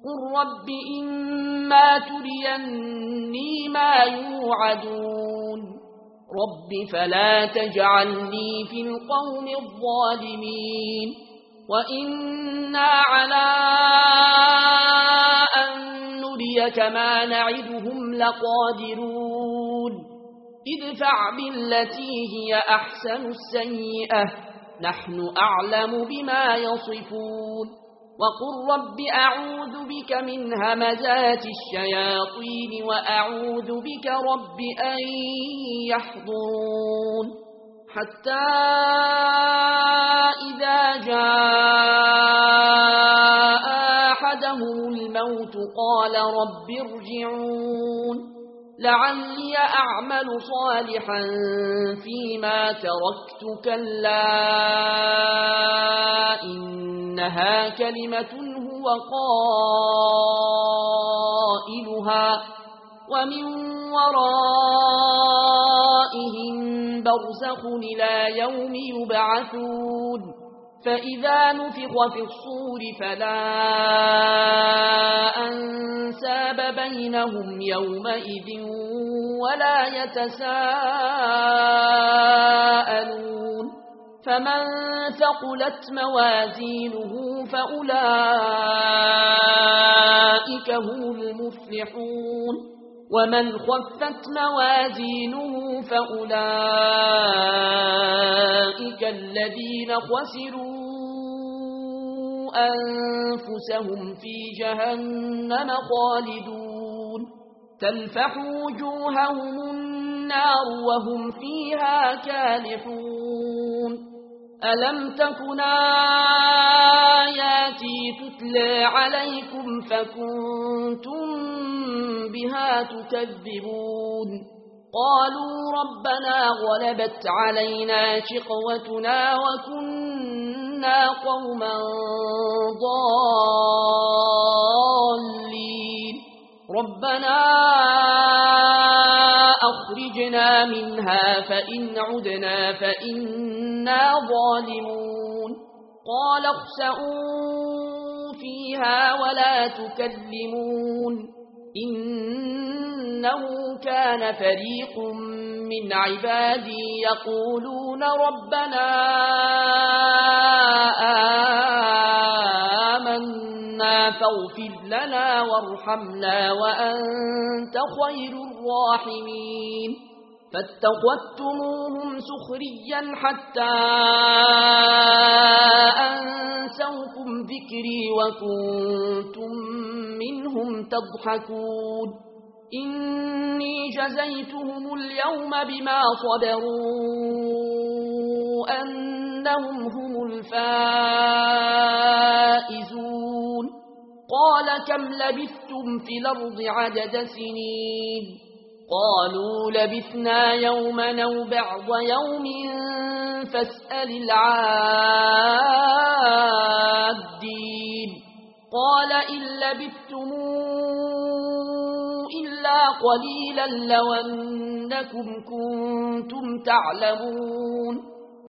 قل رب إما تريني ما يوعدون رب فلا تجعلني في القوم الظالمين وإنا على أن نريك ما نعدهم لقادرون ادفع بالتي هي أحسن السيئة نحن أعلم بما يصفون وقل رب أعوذ بك من همزات الشياطين وأعوذ بك رب أن يحضرون حتى إذا جاء أحدهم الموت قال رب ارجعون لعلي أعمل صالحا فيما تركت كلا إنها كلمة هو قائلها ومن ورائهم برزخ إلى يوم يبعثون فإذا نفخ في الصور فلا أنساب بينهم يومئذ ولا يتساءلون فمن ثقلت موازينه فأولئك هم المفلحون ومن خفت موازينه فأولئك الذين خسروا أنفسهم في جهنم خالدون تلفح وجوههم النار وهم فيها كالحون ألم تكن آياتي تتلى عليكم فكنتم بها تكذبون قالوا ربنا غلبت علينا شقوتنا وكنا قوما ضالين ربنا أخرجنا منها فإن عدنا فإنا ظالمون قال اخسئوا فيها ولا تكلمون إنه كان فريق من عبادي يقولون ربنا آمنا فاغفر لنا وارحمنا وأنت خير الراحمين فاتخذتموهم سخريا حتى أنسوكم ذكري وكنتم منهم تضحكون إني جزيتهم اليوم بما صبروا أنهم هم الفائزون قال كم لبثتم في الأرض عدد سنين قالوا لبثنا يوما أو بعض يوم فاسأل العادين قال إن لبثتم إلا قليلا لو أنكم كنتم تعلمون